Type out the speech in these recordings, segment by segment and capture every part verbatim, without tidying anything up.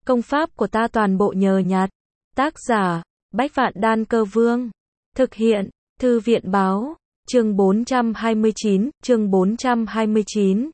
Công pháp của ta toàn bộ nhờ nhặt. Tác giả, Bách Vạn Đan Cơ Vương. Thực hiện, Thư viện Báo. Chương bốn trăm hai mươi chín, chương bốn trăm hai mươi chín.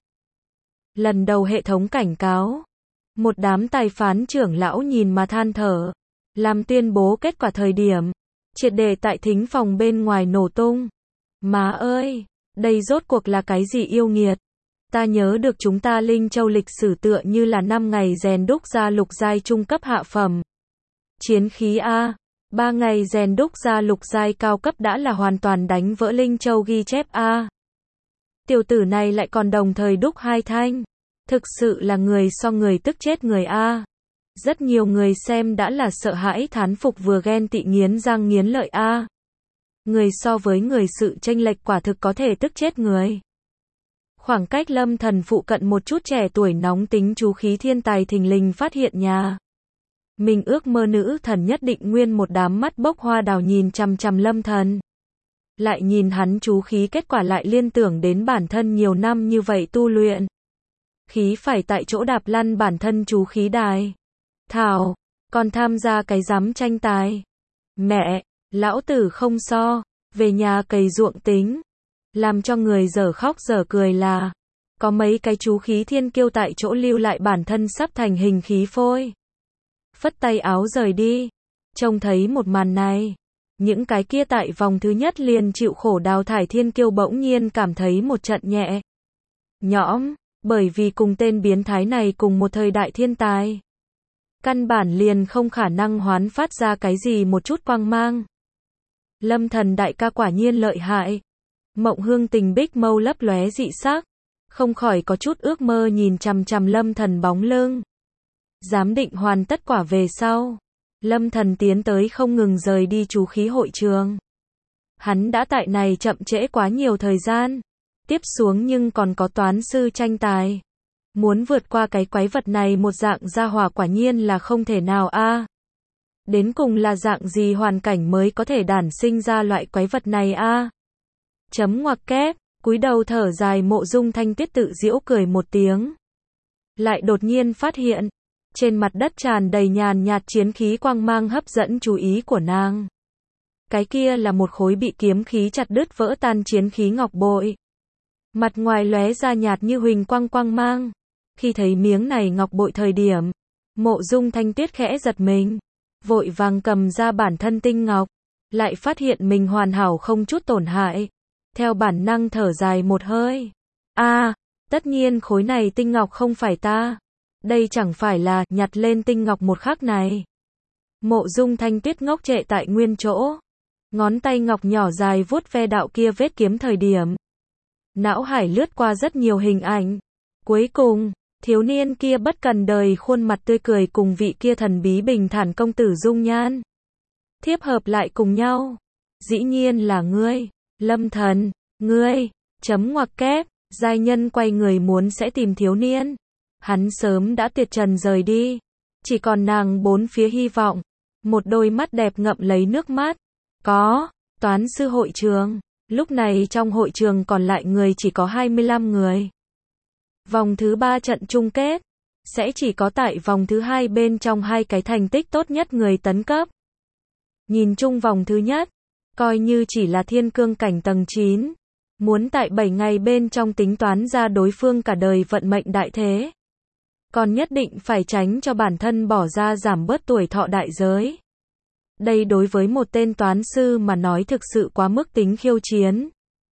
Lần đầu hệ thống cảnh cáo. Một đám tài phán trưởng lão nhìn mà than thở. Làm tuyên bố kết quả thời điểm. Triệt đề tại thính phòng bên ngoài nổ tung. Má ơi, đây rốt cuộc là cái gì yêu nghiệt? Ta nhớ được chúng ta Linh Châu lịch sử tựa như là năm ngày rèn đúc ra lục giai trung cấp hạ phẩm. Chiến khí A, ba ngày rèn đúc ra lục giai cao cấp đã là hoàn toàn đánh vỡ Linh Châu ghi chép A. Tiểu tử này lại còn đồng thời đúc hai thanh. Thực sự là người so người tức chết người A. Rất nhiều người xem đã là sợ hãi thán phục vừa ghen tị nghiến răng nghiến lợi A. Người so với người sự chênh lệch quả thực có thể tức chết người. Khoảng cách Lâm Thần phụ cận một chút, trẻ tuổi nóng tính chú khí thiên tài thình lình phát hiện nhà. Mình ước mơ nữ thần nhất định nguyên một đám mắt bốc hoa đào nhìn chằm chằm Lâm Thần. Lại nhìn hắn chú khí, kết quả lại liên tưởng đến bản thân nhiều năm như vậy tu luyện. Khí phải tại chỗ đạp lăn bản thân chú khí đài. Thảo, còn tham gia cái dám tranh tài. Mẹ, lão tử không so, về nhà cày ruộng tính. Làm cho người dở khóc dở cười là, có mấy cái chú khí thiên kiêu tại chỗ lưu lại bản thân sắp thành hình khí phôi. Phất tay áo rời đi. Trông thấy một màn này, những cái kia tại vòng thứ nhất liền chịu khổ đào thải thiên kiêu bỗng nhiên cảm thấy một trận nhẹ nhõm, bởi vì cùng tên biến thái này cùng một thời đại thiên tài. Căn bản liền không khả năng hoán phát ra cái gì một chút quang mang. Lâm Thần đại ca quả nhiên lợi hại. Mộng Hương Tình Bích mâu lấp lóe dị sắc, không khỏi có chút ước mơ nhìn chằm chằm Lâm Thần bóng lưng. Giám định hoàn tất quả về sau, Lâm Thần tiến tới không ngừng rời đi chú khí hội trường. Hắn đã tại này chậm trễ quá nhiều thời gian. Tiếp xuống nhưng còn có toán sư tranh tài. Muốn vượt qua cái quái vật này một dạng gia hỏa quả nhiên là không thể nào a. À. Đến cùng là dạng gì hoàn cảnh mới có thể đản sinh ra loại quái vật này a? À. Chấm ngoặc kép, cúi đầu thở dài Mộ Dung Thanh Tuyết tự giễu cười một tiếng. Lại đột nhiên phát hiện, trên mặt đất tràn đầy nhàn nhạt chiến khí quang mang hấp dẫn chú ý của nàng. Cái kia là một khối bị kiếm khí chặt đứt vỡ tan chiến khí ngọc bội. Mặt ngoài lóe ra nhạt như huỳnh quang quang mang. Khi thấy miếng này ngọc bội thời điểm, Mộ Dung Thanh Tuyết khẽ giật mình, vội vàng cầm ra bản thân tinh ngọc, lại phát hiện mình hoàn hảo không chút tổn hại. Theo bản năng thở dài một hơi. A, à, tất nhiên khối này tinh ngọc không phải ta. Đây chẳng phải là nhặt lên tinh ngọc một khắc này. Mộ Dung Thanh Tuyết ngốc trệ tại nguyên chỗ. Ngón tay ngọc nhỏ dài vuốt ve đạo kia vết kiếm thời điểm. Não hải lướt qua rất nhiều hình ảnh. Cuối cùng, thiếu niên kia bất cần đời khuôn mặt tươi cười cùng vị kia thần bí bình thản công tử dung nhan. Thiếp hợp lại cùng nhau. Dĩ nhiên là ngươi. Lâm Thần, ngươi, chấm ngoặc kép, giai nhân quay người muốn sẽ tìm thiếu niên. Hắn sớm đã tuyệt trần rời đi. Chỉ còn nàng bốn phía hy vọng. Một đôi mắt đẹp ngậm lấy nước mắt. Có, toán sư hội trường. Lúc này trong hội trường còn lại người chỉ có hai mươi lăm người. Vòng thứ ba trận chung kết. Sẽ chỉ có tại vòng thứ hai bên trong hai cái thành tích tốt nhất người tấn cấp. Nhìn chung vòng thứ nhất. Coi như chỉ là thiên cương cảnh tầng chín. Muốn tại bảy ngày bên trong tính toán ra đối phương cả đời vận mệnh đại thế. Còn nhất định phải tránh cho bản thân bỏ ra giảm bớt tuổi thọ đại giới. Đây đối với một tên toán sư mà nói thực sự quá mức tính khiêu chiến.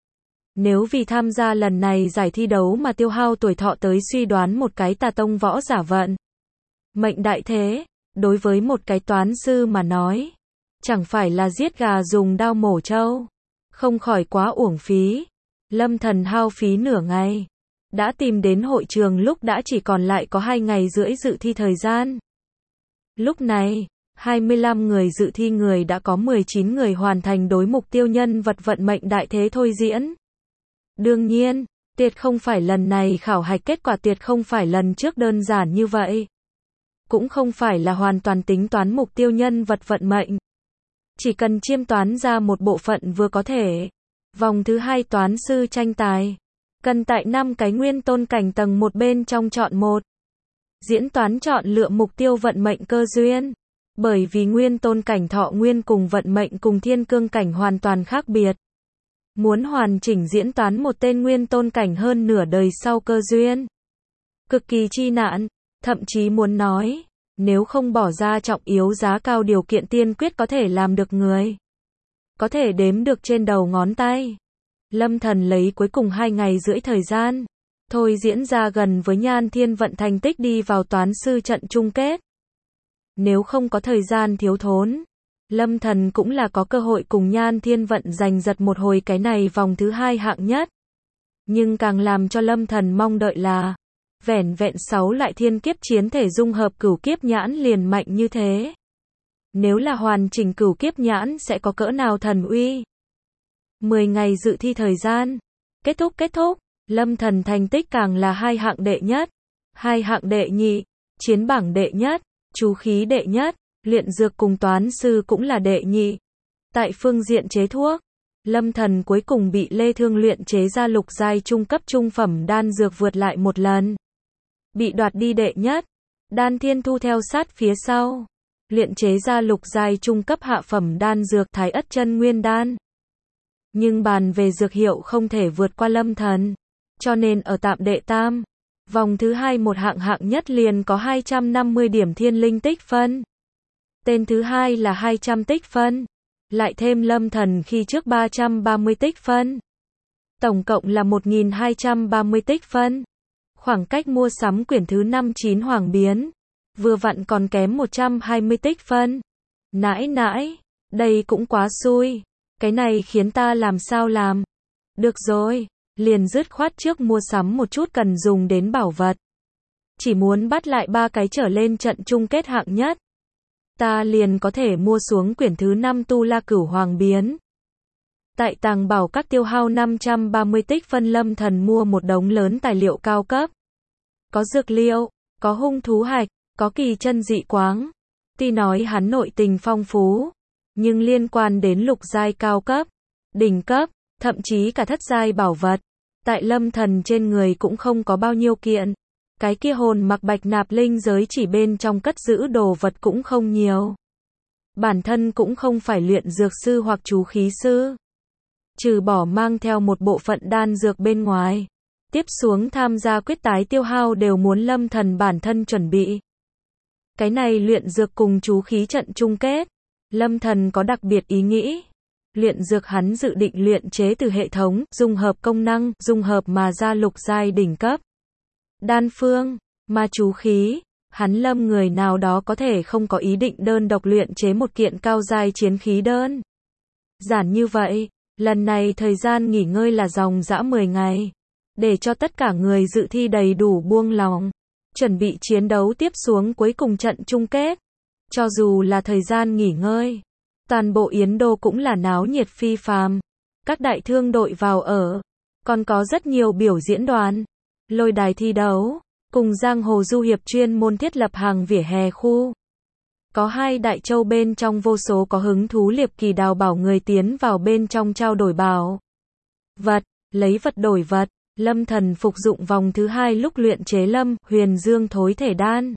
Nếu vì tham gia lần này giải thi đấu mà tiêu hao tuổi thọ tới suy đoán một cái tà tông võ giả vận mệnh đại thế, đối với một cái toán sư mà nói, chẳng phải là giết gà dùng đao mổ trâu. Không khỏi quá uổng phí. Lâm Thần hao phí nửa ngày. Đã tìm đến hội trường lúc đã chỉ còn lại có hai ngày rưỡi dự thi thời gian. Lúc này, hai mươi lăm người dự thi người đã có mười chín người hoàn thành đối mục tiêu nhân vật vận mệnh đại thế thôi diễn. Đương nhiên, tuyệt không phải lần này khảo hạch kết quả tuyệt không phải lần trước đơn giản như vậy. Cũng không phải là hoàn toàn tính toán mục tiêu nhân vật vận mệnh. Chỉ cần chiêm toán ra một bộ phận vừa có thể. Vòng thứ hai toán sư tranh tài. Cần tại năm cái nguyên tôn cảnh tầng một bên trong chọn một. Diễn toán chọn lựa mục tiêu vận mệnh cơ duyên. Bởi vì nguyên tôn cảnh thọ nguyên cùng vận mệnh cùng thiên cương cảnh hoàn toàn khác biệt. Muốn hoàn chỉnh diễn toán một tên nguyên tôn cảnh hơn nửa đời sau cơ duyên. Cực kỳ chi nạn, thậm chí muốn nói, nếu không bỏ ra trọng yếu giá cao điều kiện tiên quyết có thể làm được người. Có thể đếm được trên đầu ngón tay. Lâm Thần lấy cuối cùng hai ngày rưỡi thời gian. Thôi diễn ra gần với Nhan Thiên Vận thành tích đi vào toán sư trận chung kết. Nếu không có thời gian thiếu thốn, Lâm Thần cũng là có cơ hội cùng Nhan Thiên Vận giành giật một hồi cái này vòng thứ hai hạng nhất. Nhưng càng làm cho Lâm Thần mong đợi là, vẻn vẹn sáu loại thiên kiếp chiến thể dung hợp cửu kiếp nhãn liền mạnh như thế. Nếu là hoàn chỉnh cửu kiếp nhãn sẽ có cỡ nào thần uy. mười ngày dự thi thời gian. Kết thúc kết thúc, Lâm Thần thành tích càng là hai hạng đệ nhất, hai hạng đệ nhị, chiến bảng đệ nhất, chú khí đệ nhất, luyện dược cùng toán sư cũng là đệ nhị. Tại phương diện chế thuốc, Lâm Thần cuối cùng bị Lê Thương luyện chế ra lục giai trung cấp trung phẩm đan dược vượt lại một lần. Bị đoạt đi đệ nhất, Đan Thiên Thu theo sát phía sau. Luyện chế ra lục giai trung cấp hạ phẩm đan dược Thái Ất Chân Nguyên đan. Nhưng bàn về dược hiệu không thể vượt qua Lâm Thần. Cho nên ở tạm đệ tam, vòng thứ hai một hạng hạng nhất liền có hai trăm năm mươi điểm thiên linh tích phân. Tên thứ hai là hai trăm tích phân. Lại thêm Lâm Thần khi trước ba trăm ba mươi tích phân. Tổng cộng là một nghìn hai trăm ba mươi tích phân. Khoảng cách mua sắm quyển thứ năm chín Hoàng Biến. Vừa vặn còn kém một trăm hai mươi tích phân. Nãi nãi, đây cũng quá xui. Cái này khiến ta làm sao làm. Được rồi, liền dứt khoát trước mua sắm một chút cần dùng đến bảo vật. Chỉ muốn bắt lại ba cái trở lên trận chung kết hạng nhất. Ta liền có thể mua xuống quyển thứ năm Tu La Cửu Hoàng Biến. Tại tàng bảo các tiêu hao năm trăm ba mươi tích phân Lâm Thần mua một đống lớn tài liệu cao cấp. Có dược liệu, có hung thú hạch, có kỳ chân dị quáng. Tuy nói hắn nội tình phong phú, nhưng liên quan đến lục giai cao cấp, đỉnh cấp, thậm chí cả thất giai bảo vật. Tại Lâm Thần trên người cũng không có bao nhiêu kiện. Cái kia hồn mặc bạch nạp linh giới chỉ bên trong cất giữ đồ vật cũng không nhiều. Bản thân cũng không phải luyện dược sư hoặc chú khí sư. Trừ bỏ mang theo một bộ phận đan dược bên ngoài. Tiếp xuống tham gia quyết tái tiêu hao đều muốn Lâm Thần bản thân chuẩn bị. Cái này luyện dược cùng chú khí trận chung kết. Lâm Thần có đặc biệt ý nghĩ. Luyện dược hắn dự định luyện chế từ hệ thống, dung hợp công năng, dung hợp mà ra lục giai đỉnh cấp. Đan phương, mà chú khí, hắn Lâm người nào đó có thể không có ý định đơn độc luyện chế một kiện cao giai chiến khí đơn. Giản như vậy, lần này thời gian nghỉ ngơi là dòng dã mười ngày. Để cho tất cả người dự thi đầy đủ buông lòng. Chuẩn bị chiến đấu tiếp xuống cuối cùng trận chung kết. Cho dù là thời gian nghỉ ngơi, toàn bộ Yến Đô cũng là náo nhiệt phi phàm. Các đại thương đội vào ở. Còn có rất nhiều biểu diễn đoàn. Lôi đài thi đấu. Cùng giang hồ du hiệp chuyên môn thiết lập hàng vỉa hè khu. Có hai đại châu bên trong vô số có hứng thú liệp kỳ đào bảo người tiến vào bên trong trao đổi bảo vật, lấy vật đổi vật. Lâm Thần phục dụng vòng thứ hai lúc luyện chế Lâm Huyền Dương thối thể đan.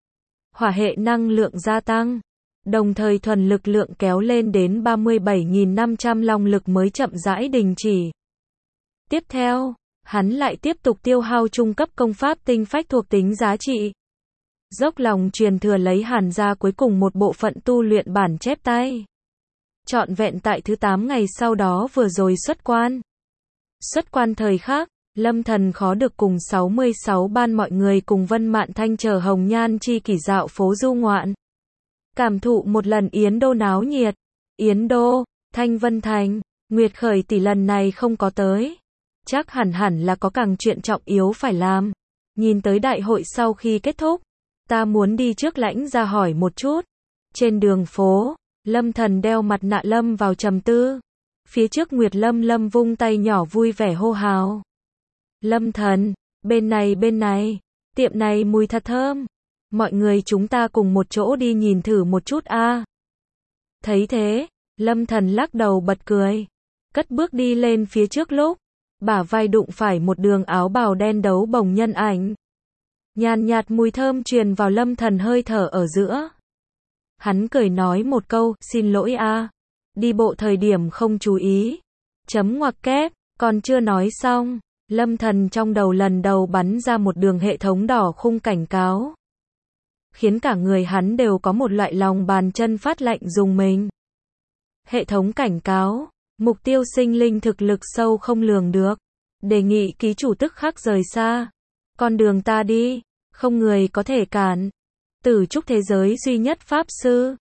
Hỏa hệ năng lượng gia tăng, đồng thời thuần lực lượng kéo lên đến ba mươi bảy nghìn năm trăm long lực mới chậm rãi đình chỉ. Tiếp theo, hắn lại tiếp tục tiêu hao trung cấp công pháp tinh phách thuộc tính giá trị. Dốc lòng truyền thừa lấy Hàn gia cuối cùng một bộ phận tu luyện bản chép tay. Trọn vẹn tại thứ tám ngày sau đó vừa rồi xuất quan. Xuất quan thời khắc, Lâm Thần khó được cùng sáu mươi sáu ban mọi người cùng Vân Mạn Thanh chờ hồng nhan chi kỷ dạo phố du ngoạn. Cảm thụ một lần Yến Đô náo nhiệt. Yến Đô, Thanh Vân Thành, Nguyệt Khởi tỷ lần này không có tới. Chắc hẳn hẳn là có càng chuyện trọng yếu phải làm. Nhìn tới đại hội sau khi kết thúc, ta muốn đi trước lãnh ra hỏi một chút. Trên đường phố, Lâm Thần đeo mặt nạ lâm vào trầm tư. Phía trước Nguyệt Lâm Lâm vung tay nhỏ vui vẻ hô hào. Lâm Thần, bên này bên này, tiệm này mùi thật thơm. Mọi người chúng ta cùng một chỗ đi nhìn thử một chút a. Thấy thế, Lâm Thần lắc đầu bật cười. Cất bước đi lên phía trước lúc, bả vai đụng phải một đường áo bào đen đấu bồng nhân ảnh. Nhàn nhạt mùi thơm truyền vào Lâm Thần hơi thở ở giữa. Hắn cười nói một câu, xin lỗi a, đi bộ thời điểm không chú ý. Chấm ngoặc kép, còn chưa nói xong, Lâm Thần trong đầu lần đầu bắn ra một đường hệ thống đỏ khung cảnh cáo. Khiến cả người hắn đều có một loại lòng bàn chân phát lạnh rùng mình. Hệ thống cảnh cáo, mục tiêu sinh linh thực lực sâu không lường được. Đề nghị ký chủ tức khắc rời xa. Con đường ta đi, không người có thể cản. Tử trúc thế giới duy nhất pháp sư.